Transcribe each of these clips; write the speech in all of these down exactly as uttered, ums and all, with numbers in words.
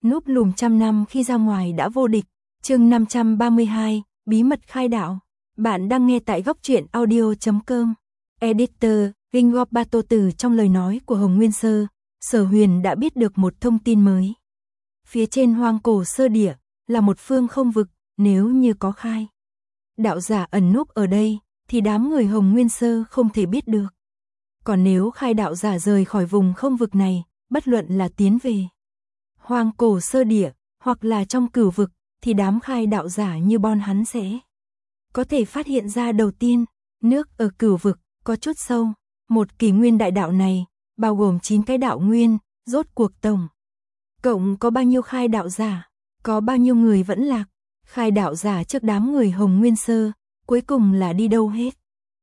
Núp lùm trăm năm khi ra ngoài đã vô địch. Chương năm trăm ba mươi hai, bí mật khai đạo. Bạn đang nghe tại góc truyện audio chấm com. Editor, Gingob Bato. Từ trong lời nói của Hồng Nguyên Sơ, Sở Huyền đã biết được một thông tin mới. Phía trên hoang cổ sơ địa là một phương không vực, nếu như có khai đạo giả ẩn núp ở đây thì đám người Hồng Nguyên Sơ không thể biết được. Còn nếu khai đạo giả rời khỏi vùng không vực này, bất luận là tiến về hoang cổ sơ địa hoặc là trong cửu vực, thì đám khai đạo giả như bọn hắn sẽ có thể phát hiện ra. Đầu tiên, nước ở cửu vực có chút sâu. Một kỷ nguyên đại đạo này bao gồm chín cái đạo nguyên, rốt cuộc tổng cộng có bao nhiêu khai đạo giả, có bao nhiêu người vẫn lạc. Khai đạo giả trước đám người Hồng Nguyên Sơ cuối cùng là đi đâu hết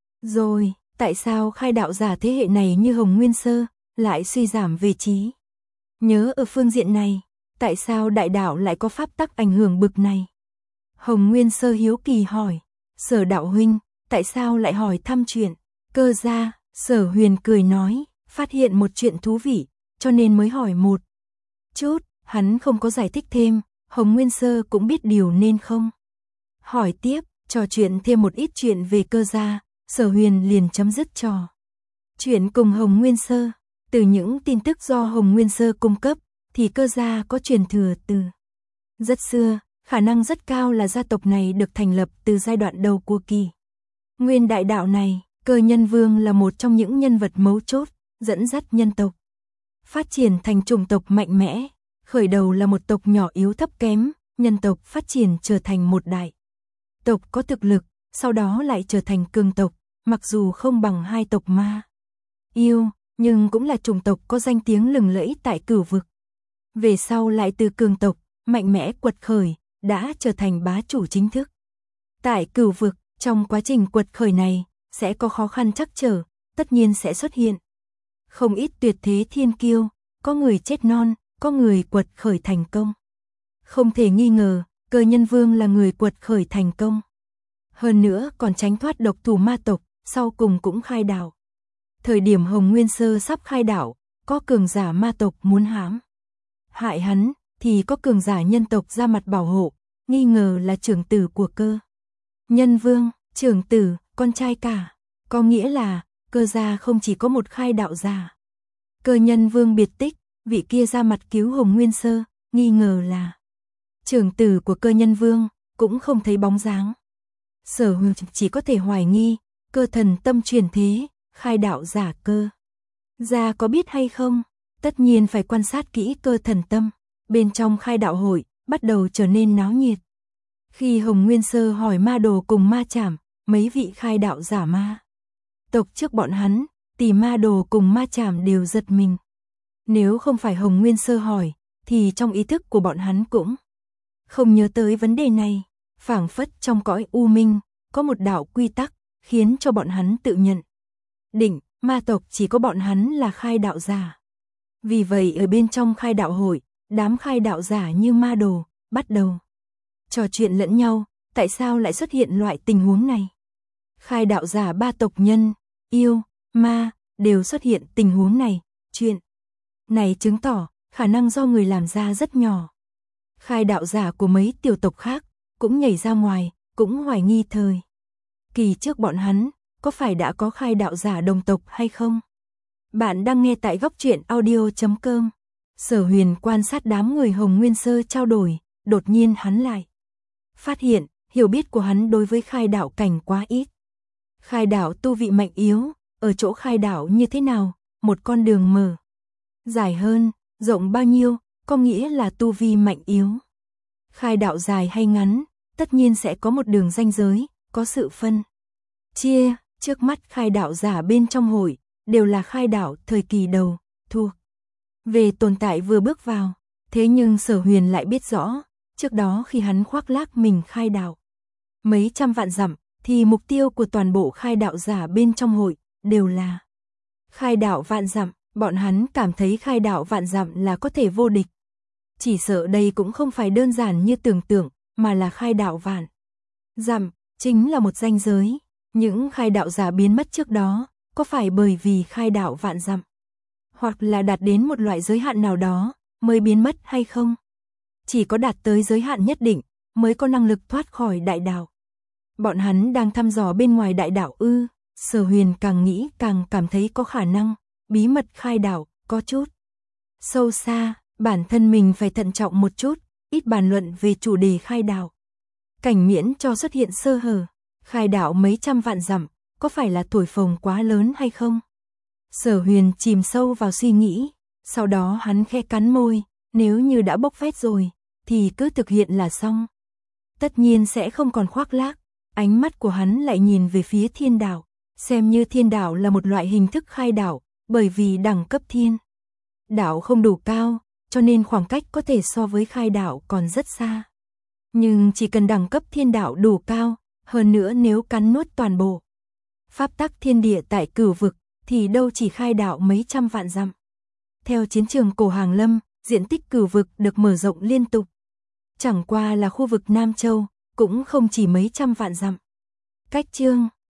rồi? Tại sao khai đạo giả thế hệ này như Hồng Nguyên Sơ lại suy giảm về trí nhớ ở phương diện này? Tại sao đại đạo lại có pháp tắc ảnh hưởng bực này? Hồng Nguyên Sơ hiếu kỳ hỏi. Sở đạo huynh, tại sao lại hỏi thăm chuyện Cơ Gia? Sở Huyền cười nói, phát hiện một chuyện thú vị, cho nên mới hỏi một chút. Hắn không có giải thích thêm, Hồng Nguyên Sơ cũng biết điều nên không hỏi tiếp. Trò chuyện thêm một ít chuyện về Cơ Gia, Sở Huyền liền chấm dứt trò chuyện cùng Hồng Nguyên Sơ. Từ những tin tức do Hồng Nguyên Sơ cung cấp, thì Cơ Gia có truyền thừa từ rất xưa, khả năng rất cao là gia tộc này được thành lập từ giai đoạn đầu của kỳ nguyên đại đạo này. Cơ Nhân Vương là một trong những nhân vật mấu chốt, dẫn dắt nhân tộc phát triển thành chủng tộc mạnh mẽ. Khởi đầu là một tộc nhỏ yếu thấp kém, nhân tộc phát triển trở thành một đại tộc có thực lực, sau đó lại trở thành cường tộc, mặc dù không bằng hai tộc Ma Yêu, nhưng cũng là chủng tộc có danh tiếng lừng lẫy tại cửu vực. Về sau lại từ cường tộc mạnh mẽ quật khởi, đã trở thành bá chủ chính thức tại cửu vực. Trong quá trình quật khởi này sẽ có khó khăn trắc trở, tất nhiên sẽ xuất hiện không ít tuyệt thế thiên kiêu, có người chết non, có người quật khởi thành công. Không thể nghi ngờ, Cơ Nhân Vương là người quật khởi thành công. Hơn nữa còn tránh thoát độc thủ ma tộc, sau cùng cũng khai đạo. Thời điểm Hồng Nguyên Sơ sắp khai đạo, có cường giả ma tộc muốn hãm hại hắn, thì có cường giả nhân tộc ra mặt bảo hộ, nghi ngờ là trưởng tử của Cơ Nhân Vương. Trưởng tử, con trai cả, có nghĩa là Cơ Gia không chỉ có một khai đạo giả. Cơ Nhân Vương biệt tích, vị kia ra mặt cứu Hồng Nguyên Sơ, nghi ngờ là trưởng tử của Cơ Nhân Vương, cũng không thấy bóng dáng. Sở Huyền chỉ có thể hoài nghi, Cơ Thần Tâm truyền thế, khai đạo giả Cơ Gia có biết hay không? Tất nhiên phải quan sát kỹ Cơ Thần Tâm. Bên trong khai đạo hội bắt đầu trở nên náo nhiệt. Khi Hồng Nguyên Sơ hỏi Ma Đồ cùng Ma Trảm, mấy vị khai đạo giả ma tộc trước bọn hắn, thì Ma Đồ cùng Ma Trảm đều giật mình. Nếu không phải Hồng Nguyên Sơ hỏi, thì trong ý thức của bọn hắn cũng không nhớ tới vấn đề này. Phảng phất trong cõi u minh có một đạo quy tắc, khiến cho bọn hắn tự nhận định ma tộc chỉ có bọn hắn là khai đạo giả. Vì vậy ở bên trong khai đạo hội, đám khai đạo giả như Ma Đồ bắt đầu trò chuyện lẫn nhau. Tại sao lại xuất hiện loại tình huống này? Khai đạo giả ba tộc nhân, yêu, ma đều xuất hiện tình huống này. Chuyện này chứng tỏ khả năng do người làm ra rất nhỏ. Khai đạo giả của mấy tiểu tộc khác cũng nhảy ra ngoài, cũng hoài nghi thời kỳ trước bọn hắn có phải đã có khai đạo giả đồng tộc hay không. Bạn đang nghe tại góc truyện audio chấm com. Sở Huyền quan sát đám người Hồng Nguyên Sơ trao đổi, đột nhiên hắn lại phát hiện, hiểu biết của hắn đối với khai đạo cảnh quá ít. Khai đạo tu vị mạnh yếu, ở chỗ khai đạo như thế nào, một con đường mở dài hơn, rộng bao nhiêu, có nghĩa là tu vi mạnh yếu. Khai đạo dài hay ngắn, tất nhiên sẽ có một đường ranh giới, có sự phân chia. Trước mắt khai đạo giả bên trong hội đều là khai đạo thời kỳ đầu, thuộc về tồn tại vừa bước vào. Thế nhưng Sở Huyền lại biết rõ, trước đó khi hắn khoác lác mình khai đạo mấy trăm vạn dặm, thì mục tiêu của toàn bộ khai đạo giả bên trong hội đều là khai đạo vạn dặm. Bọn hắn cảm thấy khai đạo vạn dặm là có thể vô địch. Chỉ sợ đây cũng không phải đơn giản như tưởng tượng, mà là khai đạo vạn dặm chính là một ranh giới. Những khai đạo giả biến mất trước đó, có phải bởi vì khai đạo vạn dặm, hoặc là đạt đến một loại giới hạn nào đó, mới biến mất hay không? chỉ có đạt tới giới hạn nhất định, mới có năng lực thoát khỏi đại đạo. Bọn hắn đang thăm dò bên ngoài đại đạo ư? Sở Huyền càng nghĩ càng cảm thấy có khả năng, bí mật khai đạo, có chút sâu xa, bản thân mình phải thận trọng một chút, ít bàn luận về chủ đề khai đạo. Cảnh miễn cho xuất hiện sơ hở, khai đạo mấy trăm vạn dặm, có phải là thổi phồng quá lớn hay không? Sở Huyền chìm sâu vào suy nghĩ, sau đó hắn khẽ cắn môi, nếu như đã bốc phét rồi, thì cứ thực hiện là xong. Tất nhiên sẽ không còn khoác lác, ánh mắt của hắn lại nhìn về phía thiên đạo, xem như thiên đạo là một loại hình thức khai đạo, bởi vì đẳng cấp thiên đạo không đủ cao, cho nên khoảng cách có thể so với khai đạo còn rất xa. Nhưng chỉ cần đẳng cấp thiên đạo đủ cao, hơn nữa nếu cắn nuốt toàn bộ pháp tắc thiên địa tại cửu vực, thì đâu chỉ khai đạo mấy trăm vạn dặm. Theo chiến trường cổ Hàng Lâm, diện tích cửu vực được mở rộng liên tục. Chẳng qua là khu vực Nam Châu, cũng không chỉ mấy trăm vạn dặm. Cách chương